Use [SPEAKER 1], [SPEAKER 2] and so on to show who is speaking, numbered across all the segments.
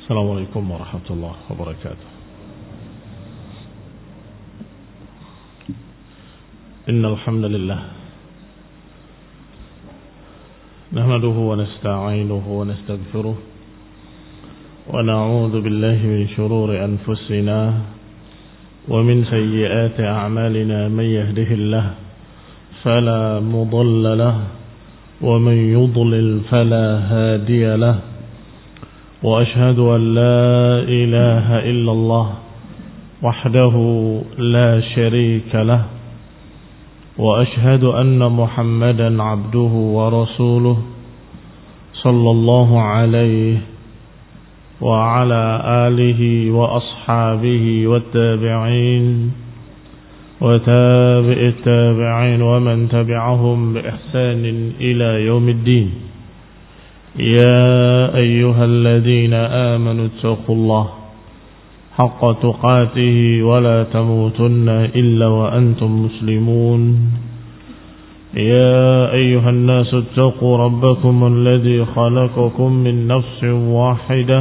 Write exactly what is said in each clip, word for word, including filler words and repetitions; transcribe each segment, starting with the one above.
[SPEAKER 1] Assalamualaikum warahmatullahi wabarakatuh. Innal hamdalillah nahmaduhu wa nasta'inuhu wa nastaghfiruh wa na'udzu billahi min shururi anfusina wa min sayyiati a'malina man yahdihillahu fala mudilla lahu wa man yudlil fala hadiya lahu wa ashhadu an la ilaha illallah wahdahu la sharika lahu wa ashhadu anna Muhammadan abduhu wa rasuluh sallallahu alaihi wa ala alihi wa ashabihi wa tabi'in wa tabi'it tabi'in wa man tabi'ahum bi ihsanin ila yaumiddin. يا أيها الذين آمنوا اتقوا الله حق تقاته ولا تموتن إلا وأنتم مسلمون يا أيها الناس اتقوا ربكم الذي خلقكم من نفس واحدة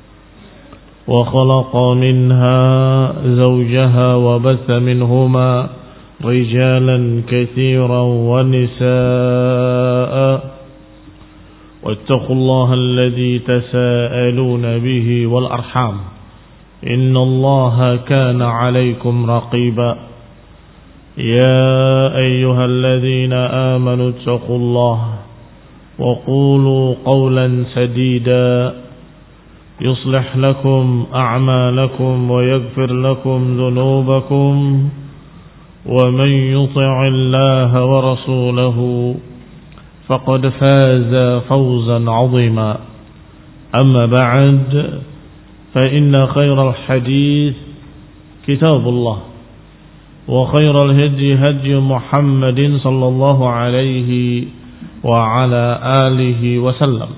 [SPEAKER 1] وخلق منها زوجها وبث منهما رجالا كثيرا ونساء واتقوا الله الذي تساءلون به والأرحام إن الله كان عليكم رقيبا يا أيها الذين آمنوا اتقوا الله وقولوا قولا سديدا يصلح لكم أعمالكم ويغفر لكم ذنوبكم ومن يطع الله ورسوله فقد فاز فوزا عظيما أما بعد فإن خير الحديث كتاب الله وخير الهدي هدي محمد صلى الله عليه وعلى آله وسلم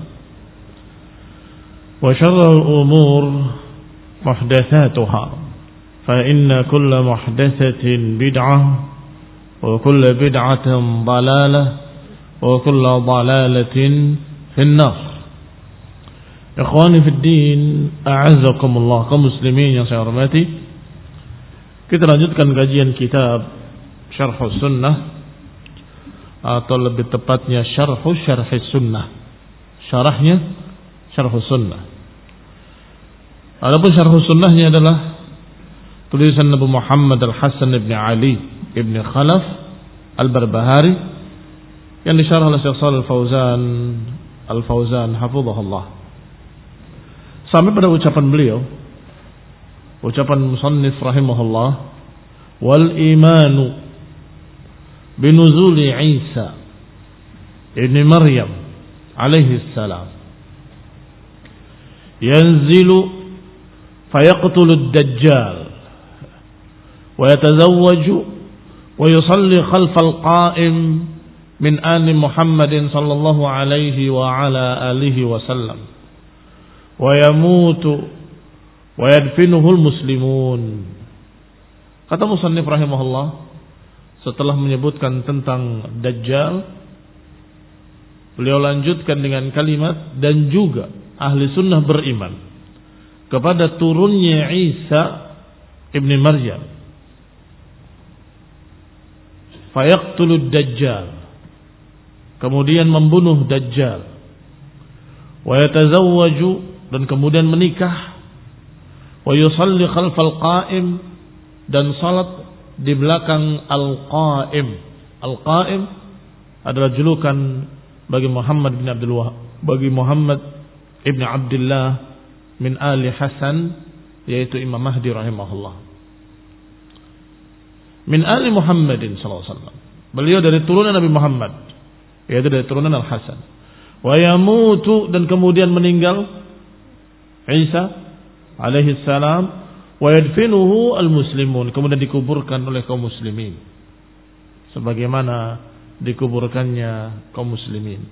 [SPEAKER 1] وشر الأمور محدثاتها فإن كل محدثة بدعة وكل بدعة ضلالة wa kullu dhalalatin finnar. Ikhwani fid din, a'azzakumullah, kaum muslimin yang saya hormati. Kita lanjutkan kajian kitab Syarh Sunnah, atau lebih tepatnya Syarh Syarh Sunnah. Syarahnya Syarh Sunnah. Adapun Syarh Sunnahnya adalah tulisan Nabi Muhammad Al-Hasan ibn Ali ibn Khalaf Al-Barbahari yang disyarah oleh Syekh Shalih Al-Fauzan Al-Fauzan hafizahullah, sampai pada ucapan beliau, ucapan musannif rahimahullah, wal imanu binuzuli Isa ibn Maryam alaihi salam yanzilu fayaqtulu ad-dajjal wa yatazawwaju wa yusalli khalfa al-qa'im min ali Muhammadin sallallahu alaihi wa ala alihi wasallam wa yamutu wa yadfinuhul muslimun. Kata musannif rahimahullah, setelah menyebutkan tentang Dajjal, beliau lanjutkan dengan kalimat, dan juga ahli sunnah beriman kepada turunnya Isa ibni Maryam, fayaqtulud Dajjal, kemudian membunuh Dajjal, wa yatazawwaju, dan kemudian menikah, wa yusalli khalfal qa'im, dan salat di belakang al-qa'im. Al-qa'im adalah julukan bagi Muhammad bin Abdul Wahab, bagi Muhammad ibn Abdullah min ali Hasan, yaitu Imam Mahdi rahimahullah. Min ali Muhammadin sallallahu alaihi wasallam, beliau dari turunan Nabi Muhammad, yaitu dari turunan Al-Hasan. Wa yamutu, dan kemudian meninggal Isa alaihi salam, wa yadfinuhu al-muslimun, kemudian dikuburkan oleh kaum muslimin sebagaimana dikuburkannya kaum muslimin.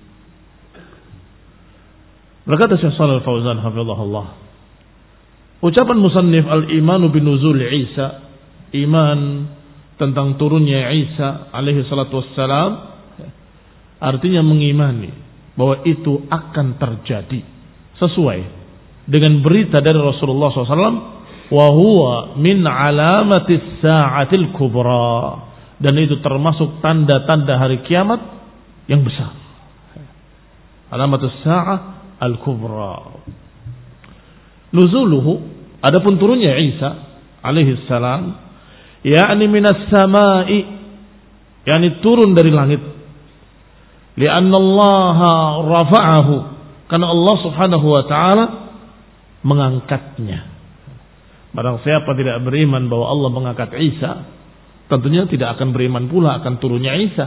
[SPEAKER 1] Berkata Syekh Shalih Al-Fauzan hafizahullah, ucapan musannif al-imanu binuzul Isa, iman tentang turunnya Isa alaihi salatu wassalam, artinya mengimani bahwa itu akan terjadi sesuai dengan berita dari Rasulullah shallallahu alaihi wasallam, wa huwa min alamatis sa'atil kubra, dan itu termasuk tanda-tanda hari kiamat yang besar. Alamatus sa'ah al-kubra. Nuzuluhu, adapun turunnya Isa alaihi salam, yakni minas sama'i, yakni turun dari langit. Lianna Allah rafa'ahu, karena Allah subhanahu wa ta'ala mengangkatnya. Barang siapa tidak beriman bahwa Allah mengangkat Isa, tentunya tidak akan beriman pula akan turunnya Isa.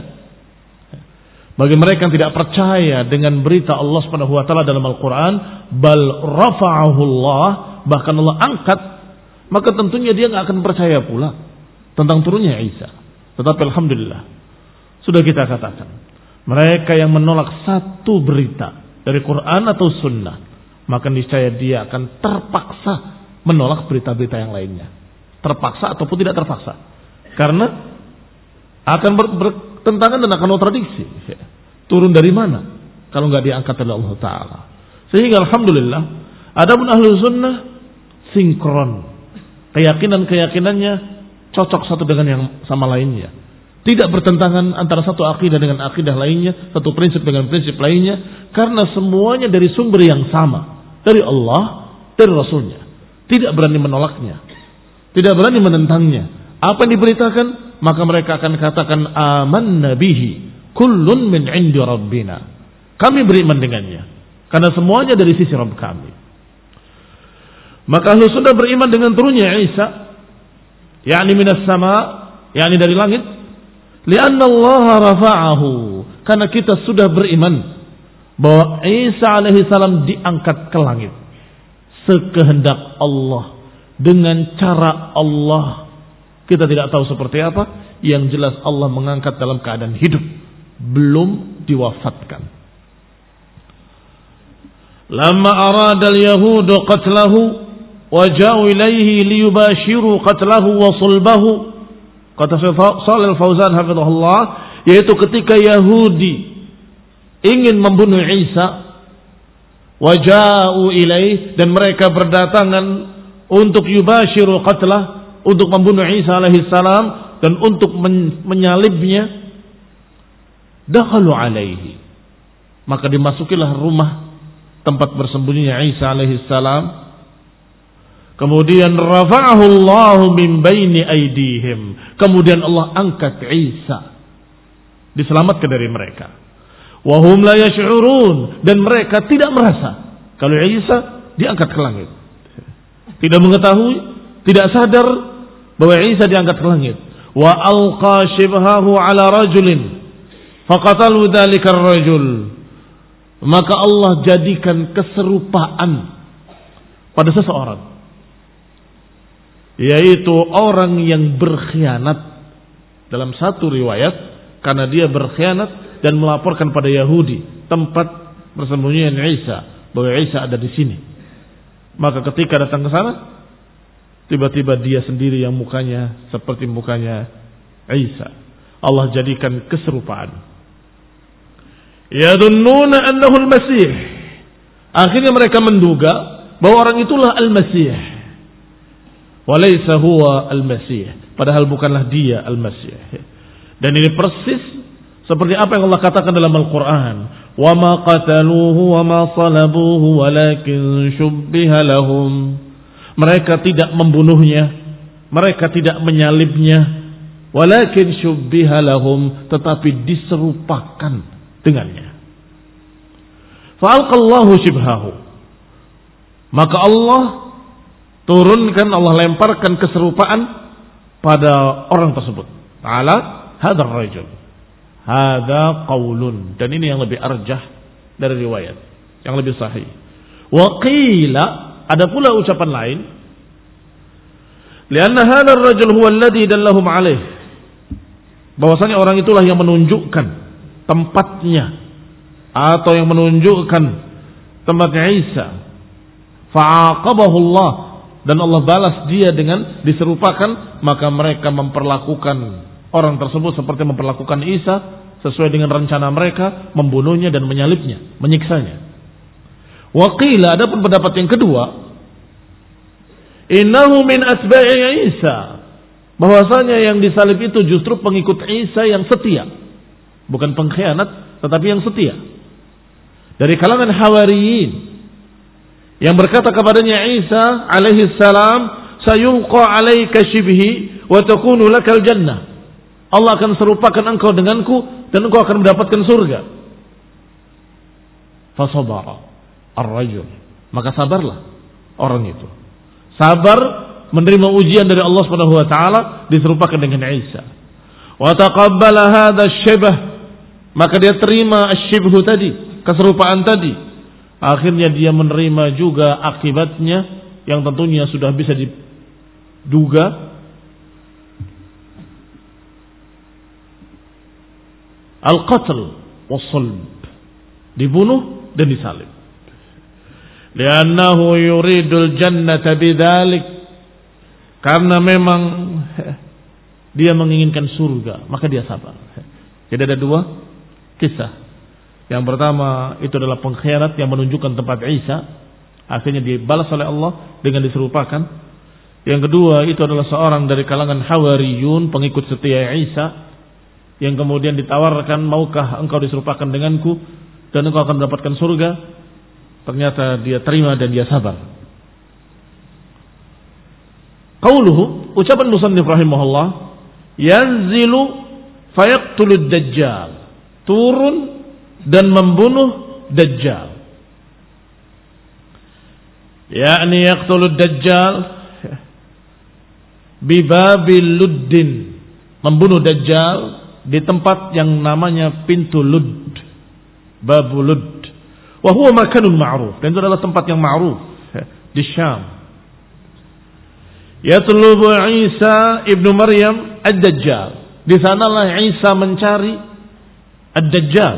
[SPEAKER 1] Bagi mereka yang tidak percaya dengan berita Allah subhanahu wa ta'ala dalam Al-Quran, bal rafa'ahu Allah, bahkan Allah angkat, maka tentunya dia tidak akan percaya pula tentang turunnya Isa. Tetapi alhamdulillah, sudah kita katakan, mereka yang menolak satu berita dari Quran atau Sunnah, maka niscaya dia akan terpaksa menolak berita-berita yang lainnya. Terpaksa ataupun tidak terpaksa, karena akan ber, bertentangan dan akan kontradiksi. Turun dari mana kalau nggak diangkat oleh Allah Taala? Sehingga alhamdulillah, adapun ahlu sunnah sinkron, keyakinan-keyakinannya cocok satu dengan yang sama lainnya. Tidak bertentangan antara satu akidah dengan akidah lainnya, satu prinsip dengan prinsip lainnya, karena semuanya dari sumber yang sama, dari Allah, dari Rasulnya. Tidak berani menolaknya, tidak berani menentangnya. Apa yang diberitakan, maka mereka akan katakan amanna bihi kullun min indi rabbina. Kami beriman dengannya, karena semuanya dari sisi Rabb kami. Maka ahlu sunnah beriman dengan turunnya Isa, yakni minas sama, yakni dari langit. Lianna Allah rafa'ahu, karena kita sudah beriman bahwa Isa alaihi salam diangkat ke langit sekehendak Allah, dengan cara Allah. Kita tidak tahu seperti apa, yang jelas Allah mengangkat dalam keadaan hidup, belum diwafatkan. Lamma arada al-yahudu qatlahu wa ja'u ilaihi liyubashiru qatlahu wa sulbahu, kata Shalih Al-Fauzan hafizahullah, yaitu ketika Yahudi ingin membunuh Isa, waja'u ilaih, dan mereka berdatangan untuk yubashiru qatlah, untuk membunuh Isa alaihi salam dan untuk men- menyalibnya, dakhalu alaihi, maka dimasukilah rumah tempat bersembunyinya Isa alaihi salam. Kemudian rafa'ahu Allah min baini aidihim, kemudian Allah angkat Isa, diselamatkan dari mereka. Wa hum la yash'urun, dan mereka tidak merasa kalau Isa diangkat ke langit. Tidak mengetahui, tidak sadar bahwa Isa diangkat ke langit. Wa alqa shibhahu ala rajulin faqatalu dzalika ar-rajul, maka Allah jadikan keserupaan pada seseorang, yaitu orang yang berkhianat. Dalam satu riwayat, karena dia berkhianat dan melaporkan pada Yahudi tempat persembunyian Isa, bahwa Isa ada di sini. Maka ketika datang ke sana, tiba-tiba dia sendiri yang mukanya seperti mukanya Isa. Allah jadikan keserupaan. Yadunnuna annahu al-Masih, akhirnya mereka menduga bahwa orang itulah Al-Masih. Walaysa huwa al-Masih, padahal bukanlah dia Al-Masih. Dan ini persis seperti apa yang Allah katakan dalam Al-Quran, wa ma qataluhu wa ma salabuhu walakin syubbiha lahum. Mereka tidak membunuhnya, mereka tidak menyalibnya, walakin syubbiha lahum, tetapi diserupakan dengannya. Fa'alqallahu shibhahu, maka Allah turunkan, Allah lemparkan keserupaan pada orang tersebut. Ta'ala hadar rajul, hadha qawlun, dan ini yang lebih arjah dari riwayat, yang lebih sahih. Wa qila, ada pula ucapan lain, lianna hadar rajul huwa alladhi dallahum alaih, bahwasanya orang itulah yang menunjukkan tempatnya, atau yang menunjukkan tempatnya Isa. Fa'aqabahu Allah, dan Allah balas dia dengan diserupakan, maka mereka memperlakukan orang tersebut seperti memperlakukan Isa, sesuai dengan rencana mereka, membunuhnya dan menyalibnya, menyiksanya. Wa qila, adapun pendapat yang kedua, innahu min atba'i Isa, bahwasanya yang disalib itu justru pengikut Isa yang setia, bukan pengkhianat tetapi yang setia, dari kalangan hawariyin yang berkata kepadanya Isa alaihi salam, sayulqa alaika shibhi wa takunu lakal jannah, Allah akan serupakan engkau denganku dan engkau akan mendapatkan surga. Fasabara ar-rajul, maka sabarlah orang itu, sabar menerima ujian dari Allah Subhanahu wa taala, diserupakan dengan Isa. Wa taqabbala hadha asy-syibh, maka dia terima asy-syibhu tadi, keserupaan tadi. Akhirnya dia menerima juga akibatnya yang tentunya sudah bisa diduga, al-qatl was-sulb, dibunuh dan disalib. Li'annahu yuridul jannata bidzalik, karena memang dia menginginkan surga, maka dia sabar. Jadi ada dua kisah. Yang pertama itu adalah pengkhianat yang menunjukkan tempat Isa, akhirnya dibalas oleh Allah dengan diserupakan. Yang kedua itu adalah seorang dari kalangan Hawariyun, pengikut setia Isa, yang kemudian ditawarkan, maukah engkau diserupakan denganku dan engkau akan mendapatkan surga. Ternyata dia terima dan dia sabar. Qauluhu, ucapan musannif rahimahullah, yanzilu fayaqtulud dajjal, turun dan membunuh dajjal. Yakni yaqtulud dajjal bibabil luddin, membunuh dajjal di tempat yang namanya pintu Lud, Babu Lud. Wa huwa makanun ma'ruf, dan itu adalah tempat yang ma'ruf di Syam. Yatlubu Isa ibnu Maryam ad-Dajjal, di sanalah Isa mencari ad-Dajjal.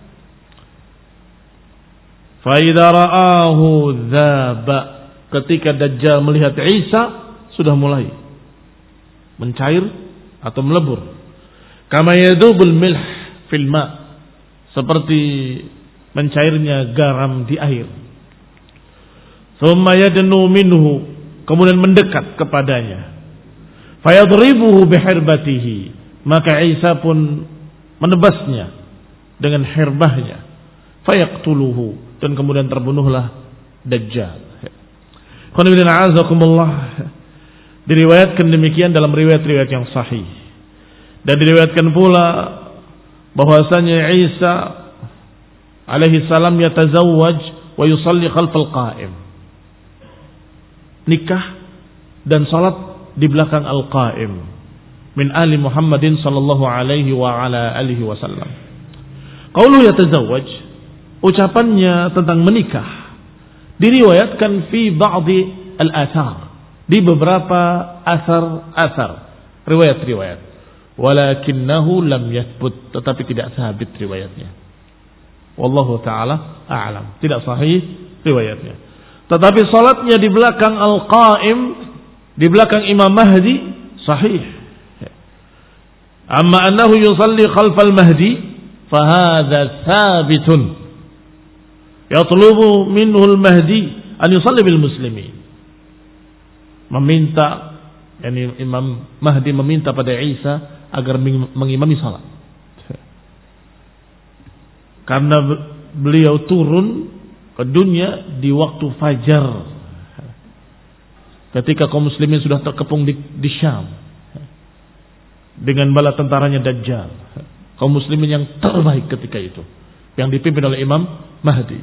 [SPEAKER 1] Fa idza ra'ahu dzaba, ketika Dajjal melihat Isa sudah mulai mencair atau melebur. Kama yadubul milh fil ma, seperti mencairnya garam di air. Thumma yadnu minhu, kemudian mendekat kepadanya. Fayadribuhu bihirbatihi, maka Isa pun menebasnya dengan hirbahnya. Fayaqtuluhu, dan kemudian terbunuhlah Dajjal. Qul inna a'azakumullah, diriwayatkan demikian dalam riwayat-riwayat yang sahih. Dan diriwayatkan pula bahwasanya Isa alaihi salam yatazawwaj wa yusalli khalfal qa'im, nikah dan salat di belakang al-qa'im min ali Muhammadin sallallahu alaihi wa ala alihi wasallam. Qaulu yatazawwaj, ucapannya tentang menikah diriwayatkan fi ba'dhi al-athar, di beberapa asar-asar, riwayat-riwayat. Walakinnahu lam yathbut, tetapi tidak sabit riwayatnya. Wallahu ta'ala a'lam, tidak sahih riwayatnya. Tetapi salatnya di belakang al-qa'im, di belakang Imam Mahdi, sahih. Amma annahu yusalli khalfal Mahdi, fahadha thabitun. Yatlubu minhu al-Mahdi an yusalli bil muslimin. Meminta, yani Imam Mahdi meminta pada Isa agar mengimami salat. Karena beliau turun ke dunia di waktu fajar, ketika kaum muslimin sudah terkepung di, di Syam dengan bala tentaranya Dajjal. Kaum muslimin yang terbaik ketika itu, yang dipimpin oleh Imam Mahdi,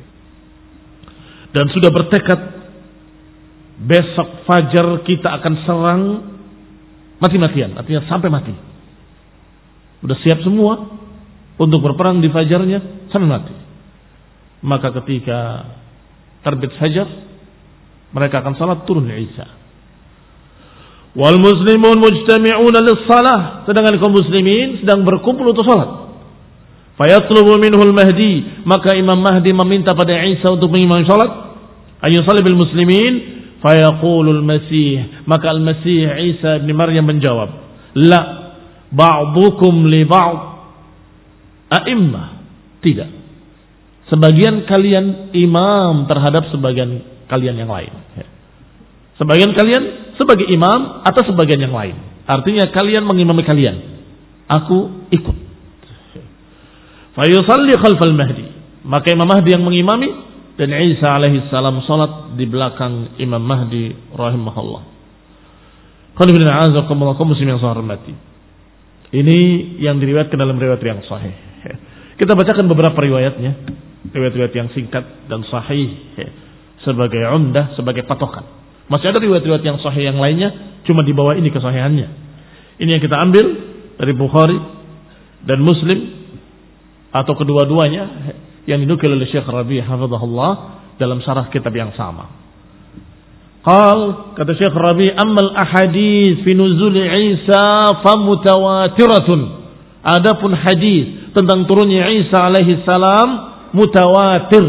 [SPEAKER 1] dan sudah bertekad, besok fajar kita akan serang mati-matian, artinya sampai mati. Sudah siap semua untuk berperang di fajarnya sampai mati. Maka ketika terbit fajar, mereka akan salat, turun Isa. Wal muslimun mujtami'una lis-shalah, sedangkan kaum muslimin sedang berkumpul untuk salat. Fayatlubu minhul Mahdi, maka Imam Mahdi meminta pada Isa untuk mengimami salat, ayyusalli bil muslimin. Fayaqulul Masih, maka Al-Masih Isa bin Maryam menjawab, la ba'dukum li ba'd a'immah, tidak, Sebagian kalian imam terhadap sebagian kalian yang lain. Sebagian kalian sebagai imam atau sebagian yang lain. Artinya kalian mengimami kalian. Aku ikut. Fayusalli khalfal mahdi. Maka Imam Mahdi yang mengimami dan Isa alaihi salam salat di belakang Imam Mahdi rahimahullah. Qul muslim yang saya hormati. Ini yang diriwayatkan dalam riwayat yang sahih. Kita bacakan beberapa riwayatnya. Riwayat-riwayat yang singkat dan sahih sebagai umdah, sebagai patokan. Masih ada riwayat-riwayat yang sahih yang lainnya, cuma di bawah ini kesahihannya. Ini yang kita ambil dari Bukhari dan Muslim atau kedua-duanya yang dinukil oleh Syekh Rabi' hafizahullah dalam syarah kitab yang sama. Qal, kata Syekh Rabi', ammal ahadits fi nuzul Isa famutawatiratun. Adapun hadis tentang turunnya Isa alaihi salam mutawatir.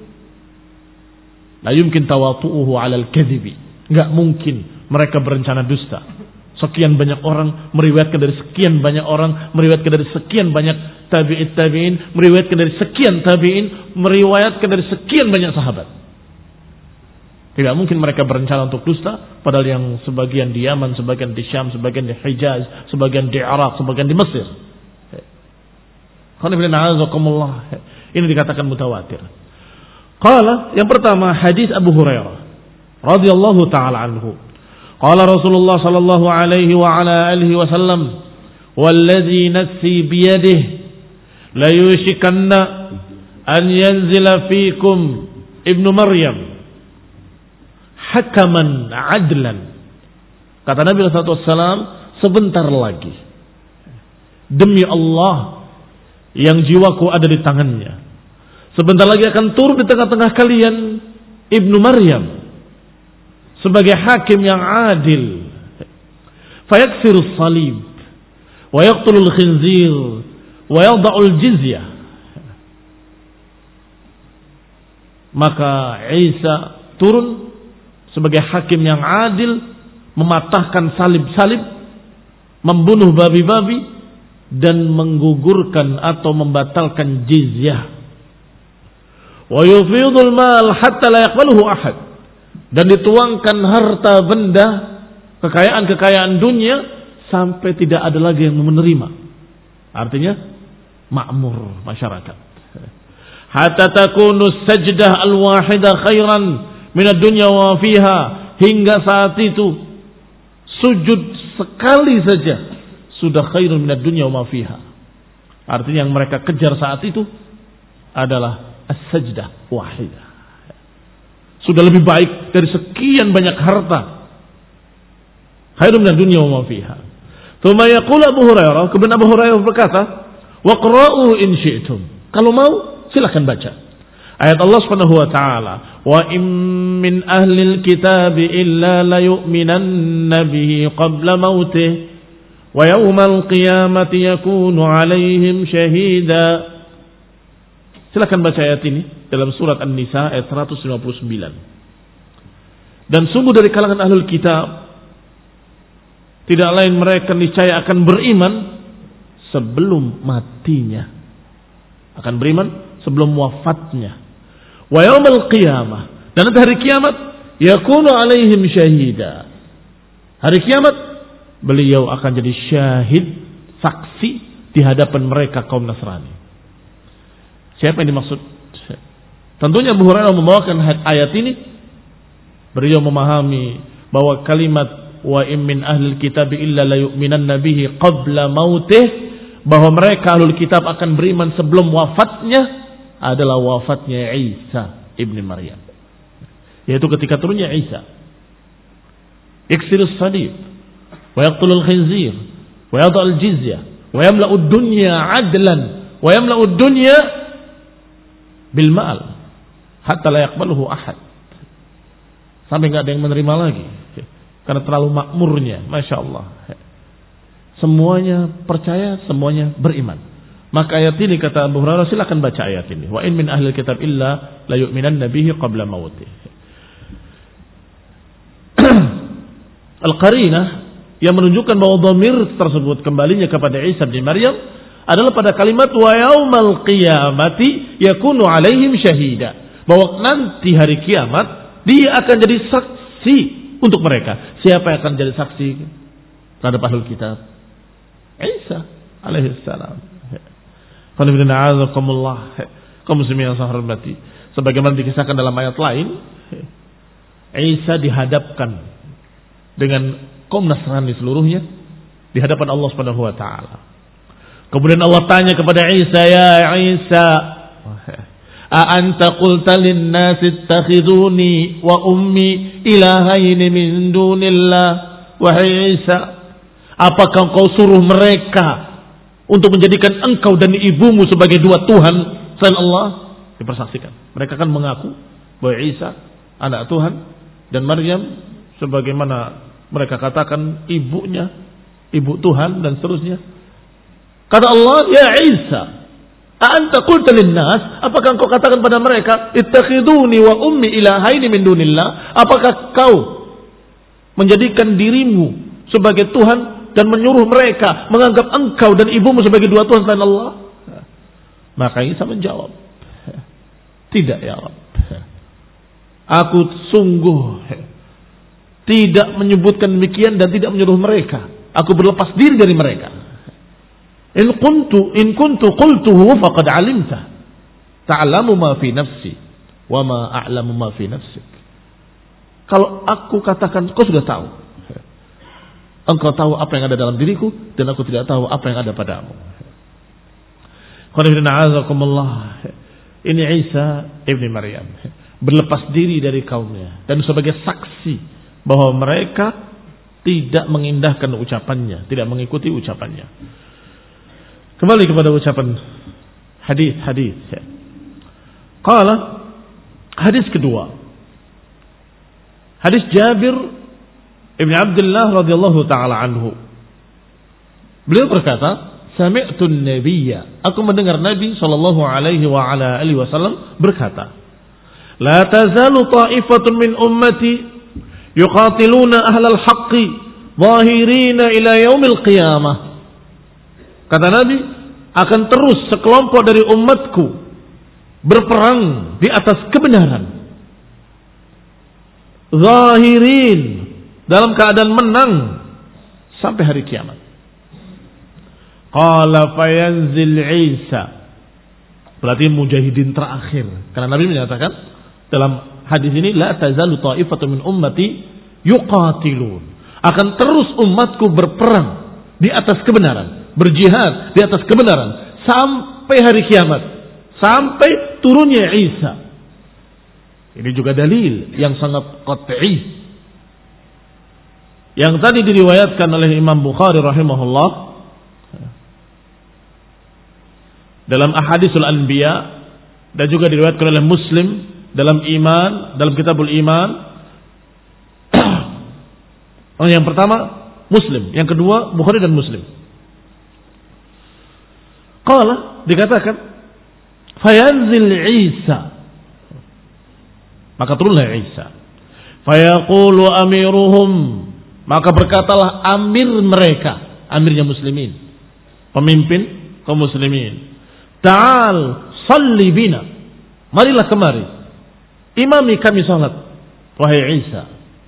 [SPEAKER 1] La yumkin tawatu'uhu 'ala al-kadhibi. Enggak mungkin mereka berencana dusta. Sekian banyak orang meriwayatkan dari sekian banyak orang, meriwayatkan dari sekian banyak tabi'it tabi'in, meriwayatkan dari sekian tabi'in, meriwayatkan dari sekian banyak sahabat. Tidak mungkin mereka berencana untuk dusta, padahal yang sebagian di Yaman, sebagian di Syam, sebagian di Hijaz, sebagian di Arab, sebagian di Mesir. Ini dikatakan mutawatir. Qala, yang pertama hadis Abu Hurairah radhiyallahu taala anhu. Qala Rasulullah sallallahu alaihi wa ala alihi wasallam, "Walladzi nafsi biyadihi la yushikanna an yanzila fikum ibnu Maryam hakaman adlan." Kata Nabi sallallahu alaihi wasallam, sebentar lagi demi Allah yang jiwaku ada di tangannya, sebentar lagi akan turun di tengah-tengah kalian ibnu Maryam sebagai hakim yang adil. Fayaksirus salib wa yaqtulul khinzir wa yada'ul jizyah. Maka Isa turun sebagai hakim yang adil, mematahkan salib-salib, membunuh babi-babi, dan menggugurkan atau membatalkan jizyah. Wa yufidul mal hatta la yaqbaluhu ahad. Dan dituangkan harta benda, kekayaan-kekayaan dunia sampai tidak ada lagi yang menerima. Artinya makmur masyarakat. Hatta takunu sajdah al-wahidah khairan min ad-dunya wa fiha. Hingga saat itu sujud sekali saja sudah khairun min ad-dunya wa fiha. Artinya yang mereka kejar saat itu adalah as-sajdah wahidah. Sudah lebih baik dari sekian banyak harta. Khairun min ad-dunya wa fiha. Tsumma yaqulu Abu Hurairah, kemudian Abu Hurairah berkata, "Waqra'u in syi'tum." Kalau mau silakan baca. Ayat Allah Subhanahu wa taala, "Wa in min ahlil kitab illa la yu'minanna bihi qabla mautih wa yawmal qiyamati yakunu 'alaihim syahida." Silakan baca ayat ini dalam surat An-Nisa ayat seratus lima puluh sembilan. Dan sungguh dari kalangan ahlul kitab tidak lain mereka niscaya akan beriman sebelum matinya. Akan beriman sebelum wafatnya. Wa yaumil qiyamah, dan nanti hari kiamat yakunu alaihim syahida. Hari kiamat beliau akan jadi syahid, saksi di hadapan mereka kaum Nasrani. Siapa yang dimaksud? Tentunya Abu Hurairah membawakan ayat ini. Beliau memahami bahwa kalimat wa in min ahlil kitab illa la yu'minanna bihi qabla mautih, bahwa mereka ahlul kitab akan beriman sebelum wafatnya adalah wafatnya Isa ibn Maryam, yaitu ketika turunnya Isa. Yaksirus salib wa yaqtulul khinzir wa yada'ul jizyah wa yamla'ud dunya adlan wa yamla'ud dunya bil ma'al hatta la yaqbaluhu ahad. Sampai enggak ada yang menerima lagi karena terlalu makmurnya, Masya Allah. Semuanya percaya, semuanya beriman. Maka ayat ini kata Abu Hurairah, silakan baca ayat ini. Wa in min ahlil kitab illa la yu'minanna bihi qabla mautih. Al-qarinah yang menunjukkan bahwa dhamir tersebut kembalinya kepada Isa bin Maryam adalah pada kalimat wa yaumal qiyamati yakunu alaihim syahida. Bahwa nanti hari kiamat dia akan jadi saksi untuk mereka. Siapa yang akan jadi saksi terhadap ahlul kitab? Isa alaihissalam. Qul inna a'udzukumullah. Kaum muslimin yang saya hormati. Sebagaimana dikisahkan dalam ayat lain, Isa dihadapkan dengan kaum Nasrani seluruhnya di hadapan Allah Subhanahu wa taala. Kemudian Allah tanya kepada Isa, "Ya Isa, a anta qulta lin-nasi ittakhizuni wa ummi ilahaini min dunillah?" Wahai Isa, apakah engkau suruh mereka untuk menjadikan engkau dan ibumu sebagai dua Tuhan selain Allah? Dipersaksikan. Mereka kan mengaku bahwa Isa anak Tuhan dan Maryam sebagaimana mereka katakan ibunya, ibu Tuhan dan seterusnya. Kata Allah, "Ya Isa, anta qulta lin-nas, apakah engkau katakan pada mereka, ittakhiduni wa ummi ilahaini min dunillah? Apakah kau menjadikan dirimu sebagai Tuhan dan menyuruh mereka menganggap engkau dan ibumu sebagai dua Tuhan selain Allah?" Maka Isa menjawab, "Tidak ya Rabb. Aku sungguh tidak menyebutkan demikian dan tidak menyuruh mereka. Aku berlepas diri dari mereka. In kuntu in kuntu qultuhu faqad 'alimta. Ta'lamu ma fi nafsi wa ma a'lamu ma fi nafsik." Kalau aku katakan, kau sudah tahu. Engkau tahu apa yang ada dalam diriku dan aku tidak tahu apa yang ada padamu. Ini Isa ibni Maryam berlepas diri dari kaumnya dan sebagai saksi bahwa mereka tidak mengindahkan ucapannya, tidak mengikuti ucapannya. Kembali kepada ucapan hadis-hadis. Qala, hadis kedua. Hadis Jabir Ibn Abdullah radhiyallahu taala anhu. Beliau berkata, "Sami'tu an-nabiyya." Aku mendengar Nabi sallallahu alaihi wa ala alihi wasallam berkata, "La tazalu ta'ifatun min ummati yuqatiluna ahlal haqqi zahirina ila yaumil qiyamah." Kata Nabi, akan terus sekelompok dari umatku berperang di atas kebenaran. Zahirin, dalam keadaan menang sampai hari kiamat. Qala fayanzil Isa. Berarti mujahidin terakhir. Karena Nabi menyatakan dalam hadis ini, la tazalu ta'ifatu min ummati yuqatilun. Akan terus umatku berperang di atas kebenaran. Berjihad di atas kebenaran sampai hari kiamat, sampai turunnya Isa. Ini juga dalil yang sangat qat'i yang tadi diriwayatkan oleh Imam Bukhari rahimahullah dalam Ahadisul Anbiya dan juga diriwayatkan oleh Muslim dalam iman, dalam Kitabul Iman. Yang pertama Muslim, yang kedua Bukhari dan Muslim. Qala, dikatakan fayanzil Isa, maka turunlah Isa. Fayaqulu amiruhum, maka berkatalah amir mereka, amirnya muslimin, pemimpin kaum muslimin, ta'al salli bina, marilah kemari imami kami salat wahai Isa.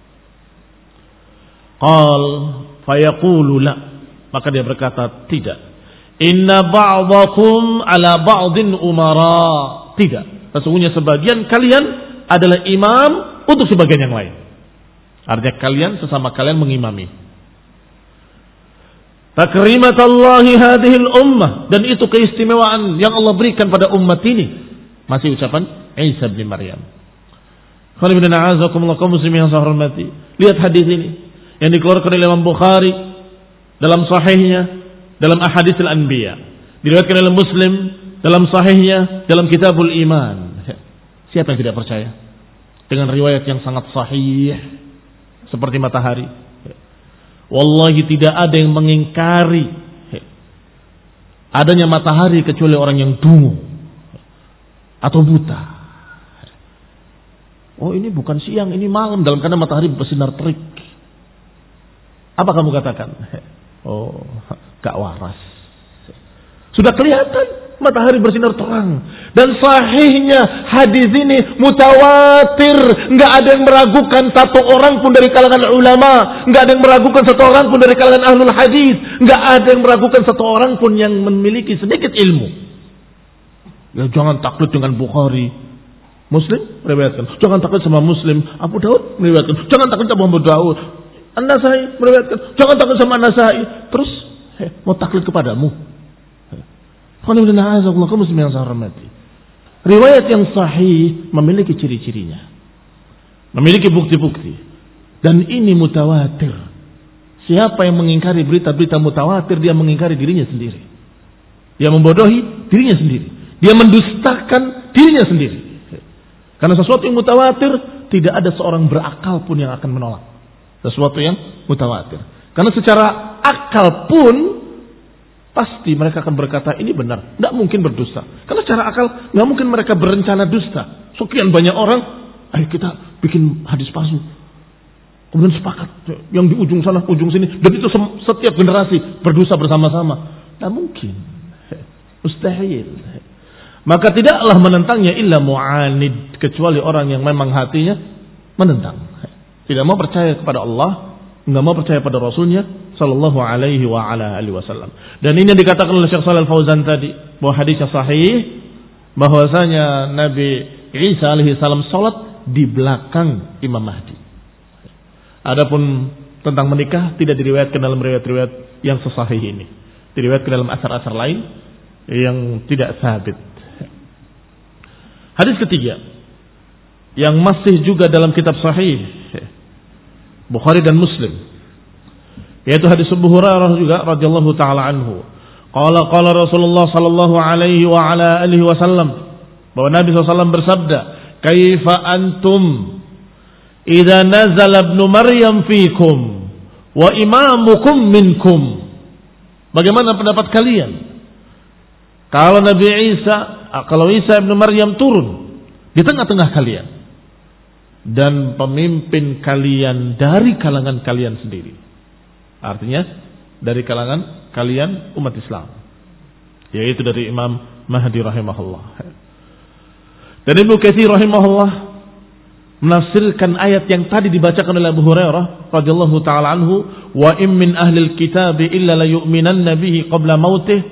[SPEAKER 1] Qal fayaqulu la, maka dia berkata tidak. Inna ba'dakum ala ba'din umara. Tidak. Sesungguhnya sebagian kalian adalah imam untuk sebagian yang lain. Artinya kalian sesama kalian mengimami. Takrimatallahi hadhil ummah. Dan itu keistimewaan yang Allah berikan pada umat ini. Masih ucapan Isa bin Maryam. Lihat hadis ini yang dikeluarkan oleh Imam Bukhari dalam sahihnya, dalam Ahadisul Anbiya, diriwayatkan oleh Muslim dalam sahihnya, dalam Kitabul Iman. Siapa yang tidak percaya dengan riwayat yang sangat sahih seperti matahari? Wallahi tidak ada yang mengingkari adanya matahari kecuali orang yang dungu atau buta. Oh, ini bukan siang, ini malam dalam keadaan matahari bersinar terik. Apa kamu katakan? Oh, gak waras. Sudah kelihatan matahari bersinar terang. Dan sahihnya hadis ini mutawatir. Nggak ada yang meragukan satu orang pun dari kalangan ulama. Nggak ada yang meragukan satu orang pun dari kalangan ahlul hadis. Nggak ada yang meragukan satu orang pun yang memiliki sedikit ilmu. Ya, jangan taklid dengan Bukhari. Muslim meriwayatkan. Jangan taklid sama Muslim. Abu Daud meriwayatkan. Jangan taklid sama Abu Daud. An-Nasai meriwayatkan. Jangan taklid sama An-Nasai. Terus eh, mau taklid kepadamu. Alhamdulillah, muslim yang saya hormati. Riwayat yang sahih memiliki ciri-cirinya, memiliki bukti-bukti, dan ini mutawatir. Siapa yang mengingkari berita-berita mutawatir, dia mengingkari dirinya sendiri. Dia membodohi dirinya sendiri. Dia mendustakan dirinya sendiri. Karena sesuatu yang mutawatir, tidak ada seorang berakal pun yang akan menolak sesuatu yang mutawatir. Karena secara akal pun pasti mereka akan berkata ini benar, tidak mungkin berdusta. Karena secara akal nggak mungkin mereka berencana dusta. Sekian banyak orang, ayo kita bikin hadis palsu. Kemudian sepakat yang di ujung sana, ujung sini, dan itu setiap generasi berdosa bersama-sama. Tidak mungkin, mustahil. Maka tidaklah menentangnya illa mu'anid, kecuali orang yang memang hatinya menentang. Tidak mau percaya kepada Allah, nggak mau percaya pada Rasulnya sallallahu alaihi wa ala alihi wasallam. Dan ini yang dikatakan oleh Syekh Shalal Fauzan tadi, bahwa hadisnya sahih, bahwasanya Nabi Isa alaihi salam salat di belakang Imam Mahdi. Adapun tentang menikah tidak diriwayatkan dalam riwayat-riwayat yang sesahih ini. Diriwayatkan dalam asar-asar lain yang tidak sabit. Hadis ketiga yang masih juga dalam kitab sahih Bukhari dan Muslim, yaitu hadis Abu Hurairah juga radhiyallahu taala anhu. Qala qala Rasulullah sallallahu alaihi wa ala alihi wasallam, bahwa Nabi sallallahu alaihi wasallam bersabda, "Kaifa antum idza nazala ibnu Maryam fikum wa imamukum minkum?" Bagaimana pendapat kalian kalau Nabi Isa, kalau Isa ibnu Maryam turun di tengah-tengah kalian dan pemimpin kalian dari kalangan kalian sendiri? Artinya dari kalangan kalian umat Islam, yaitu dari Imam Mahdi rahimahullah. Dan Ibnu Katsir rahimahullah menafsirkan ayat yang tadi dibacakan oleh Abu Hurairah radhiyallahu taala anhu, wa in min ahlil kitab illa la yu'minanna bihi qabla mautih.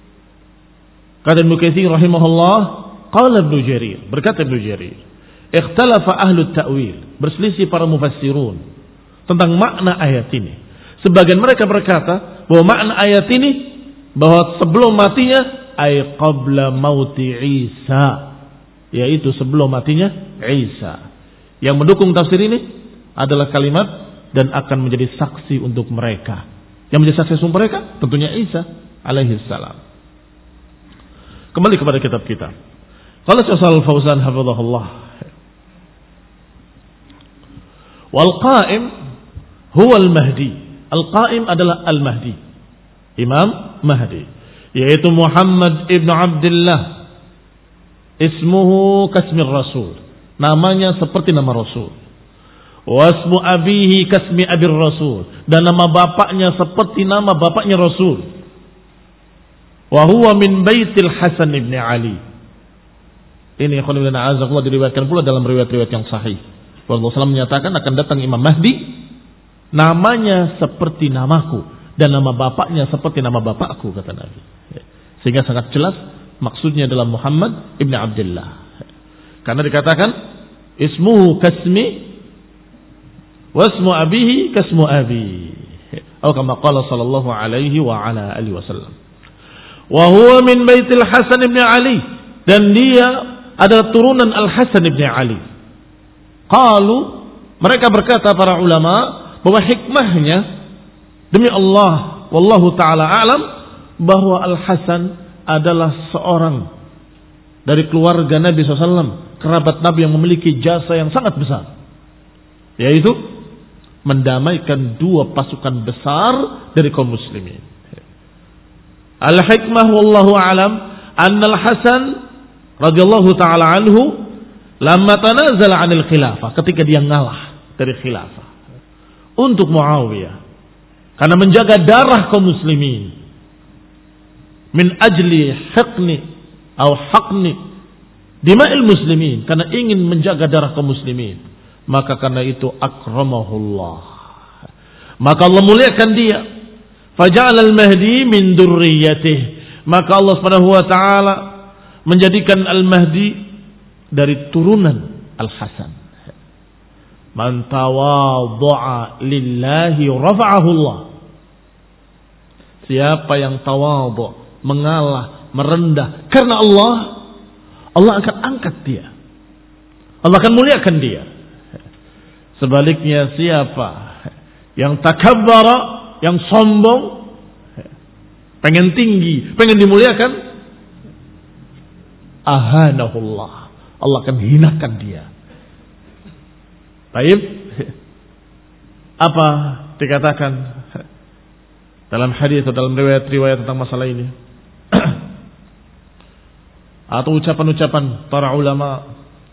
[SPEAKER 1] Kata Ibnu Katsir rahimahullah, qala Ibnu Jarir, berkata Ibnu Jarir, ikhtalafa ahlut ta'wil, berselisih para mufassirun tentang makna ayat ini. Sebagian mereka berkata bahwa makna ayat ini bahwa sebelum matinya ay qabla mauti Isa, yaitu sebelum matinya Isa. Yang mendukung tafsir ini adalah kalimat dan akan menjadi saksi untuk mereka. Yang menjadi saksi untuk mereka tentunya Isa alaihi salam. Kembali kepada kitab kita. Qala Syekh Shalal Fauzan hafizahullah, wal qa'im huwa al-Mahdi. Al-Qa'im adalah Al-Mahdi, Imam Mahdi, yaitu Muhammad ibn Abdullah, ismuhu kasmi Rasul, namanya seperti nama Rasul, wasmu abihi kasmi abir Rasul, dan nama bapaknya seperti nama bapaknya Rasul, wa huwa min baitil Hasan ibn Ali. Ini khonibina a'azakullah diriwayatkan pula dalam riwayat-riwayat yang sahih. Rasulullah shallallahu alaihi wasallam menyatakan akan datang Imam Mahdi, namanya seperti namaku dan nama bapaknya seperti nama bapakku, kata Nabi. Sehingga sangat jelas maksudnya adalah Muhammad ibn Abdullah. Karena dikatakan ismuhu kasmi wasmu abihi kasmu abi. Atau kama qala sallallahu alaihi wa ala alihi wasallam. Wa huwa min baitil Hasan ibn Ali, dan dia adalah turunan Al-Hasan ibn Ali. Qalu, mereka berkata para ulama bahwa hikmahnya, demi Allah wallahu taala alam, bahwa Al-Hasan adalah seorang dari keluarga Nabi shallallahu alaihi wasallam, kerabat Nabi yang memiliki jasa yang sangat besar, yaitu mendamaikan dua pasukan besar dari kaum muslimin. Al-hikmah wallahu alam anna Al-Hasan radhiyallahu taala anhu lamma tanazala 'anil khilafah, ketika dia ngalah dari khilafah untuk Muawiyah karena menjaga darah kaum muslimin, min ajli haqni atau haqni dima'il muslimin, karena ingin menjaga darah kaum muslimin, maka karena itu akramahullah, maka Allah muliakan dia. Faja'al al-mahdi min dzurriyyatihi, maka Allah Subhanahu wa taala menjadikan al-mahdi dari turunan al-Hasan. Man tawadha'a lillahi rafa'ahu Allah. Siapa yang tawadhu, mengalah, merendah karena Allah, Allah akan angkat dia. Allah akan muliakan dia. Sebaliknya siapa yang takabbara, yang sombong, pengen tinggi, pengen dimuliakan, ahanahullah, Allah akan hinakan dia. Baik, apa dikatakan dalam hadis atau dalam riwayat-riwayat tentang masalah ini? Atau ucapan-ucapan para ulama,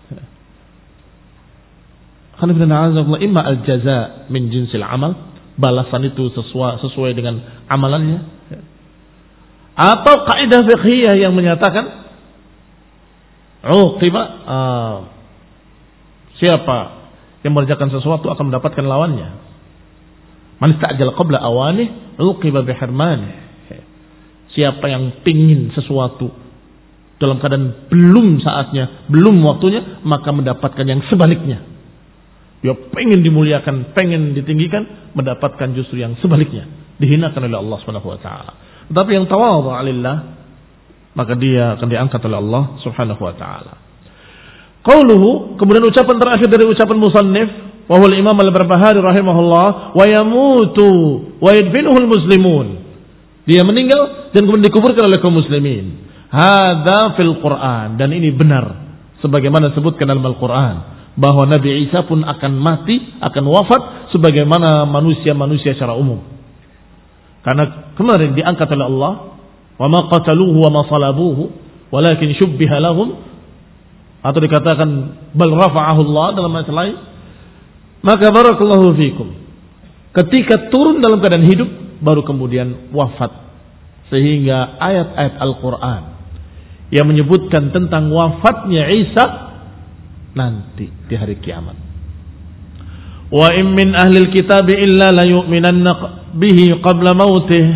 [SPEAKER 1] imma al-jaza min jinsil amal, balasan itu sesuai, sesuai dengan amalannya, atau kaidah fiqhiyah yang menyatakan uqiba, uh, siapa yang mengerjakan sesuatu akan mendapatkan lawannya. Man ista'jal qabla awani uqiba bihirmani. Siapa yang pingin sesuatu dalam keadaan belum saatnya, belum waktunya, maka mendapatkan yang sebaliknya. Dia pengen dimuliakan, pengen ditinggikan, mendapatkan justru yang sebaliknya, dihinakan oleh Allah Subhanahu wa taala. Tetapi yang tawadhu lillah, maka dia akan diangkat oleh Allah Subhanahu wa taala. Qauluhu, kemudian ucapan terakhir dari ucapan musannif, wa huwa al-Imam al-Barbahari rahimahullah, wa yamutu wa yadfinuhu al-muslimun. Dia meninggal dan kemudian dikuburkan oleh kaum muslimin. Hadza fil Quran, dan ini benar sebagaimana disebutkan dalam Al-Qur'an bahwa Nabi Isa pun akan mati, akan wafat sebagaimana manusia-manusia secara umum. Karena kemarin diangkat oleh Allah, wa ma qataluhu wa ma salabuhu walakin syubbiha lahum, atau dikatakan bal rafa'ahu Allah dalam ayat lain. Maka barakallahu fikum, ketika turun dalam keadaan hidup baru kemudian wafat, sehingga ayat-ayat Al-Quran yang menyebutkan tentang wafatnya Isa nanti di hari kiamat. Wa in min ahlil kitab illa la yu'minanna bihi qabla mautih.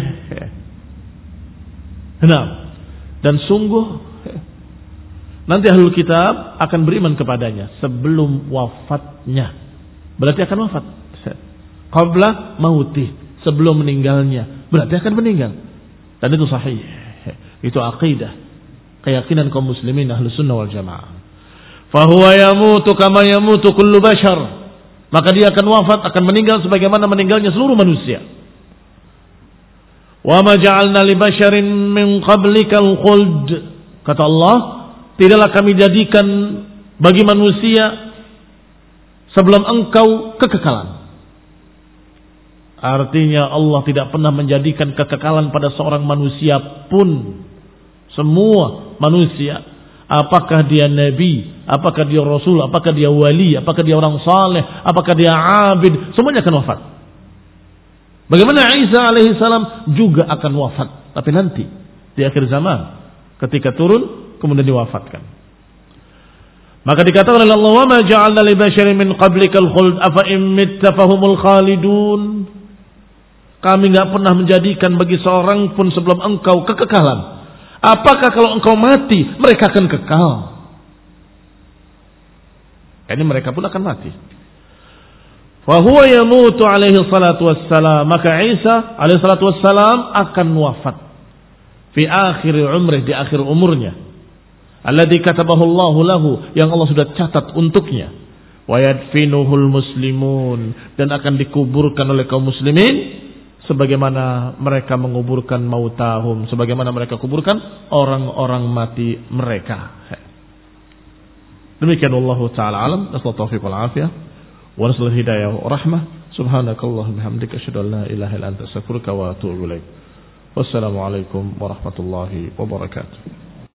[SPEAKER 1] Nah, dan sungguh nanti ahlul kitab akan beriman kepadanya sebelum wafatnya. Berarti akan wafat. Qabla mautih, sebelum meninggalnya, berarti akan meninggal. Dan itu sahih. Itu aqidah, keyakinan kaum muslimin ahlus sunnah wal jamaah. Fahuwa yamutu kama yamutu kullu bashar, maka dia akan wafat, akan meninggal sebagaimana meninggalnya seluruh manusia. Wa ma ja'alna li basharin min qablikal khuld, kata Allah, tidaklah kami jadikan bagi manusia sebelum engkau kekekalan. Artinya Allah tidak pernah menjadikan kekekalan pada seorang manusia pun. Semua manusia, apakah dia nabi, apakah dia rasul, apakah dia wali, apakah dia orang saleh, apakah dia abid, semuanya akan wafat. Bagaimana Isa alaihi salam juga akan wafat, tapi nanti di akhir zaman ketika turun kemudian diwafatkan. Maka dikatakan oleh Allah, "Wa ma ja'alna li basharin min qablikal khuld afa in mitta fahumul khalidun." Kami enggak pernah menjadikan bagi seorang pun sebelum engkau kekekalan. Apakah kalau engkau mati mereka akan kekal? Ini mereka pun akan mati. Wa huwa yamutu alaihi salatu wassalam, maka Isa alaihi salatu wassalam akan wafat fi akhir umrih, di akhir umurnya. Alladzi katabahu Allah lahu, yang Allah sudah catat untuknya. Wa yadfinuhul muslimun, dan akan dikuburkan oleh kaum muslimin sebagaimana mereka menguburkan mautahum, sebagaimana mereka kuburkan orang-orang mati mereka. Demikian Allah taala alam, nasallahu taufiq wal afiyah wa nasallahu hidayah wa rahmah. Subhanakallahumma bihamdika asyhadu an la ilaha illa anta astaghfiruka wa atubu ilaik. Wassalamu alaikum warahmatullahi wabarakatuh.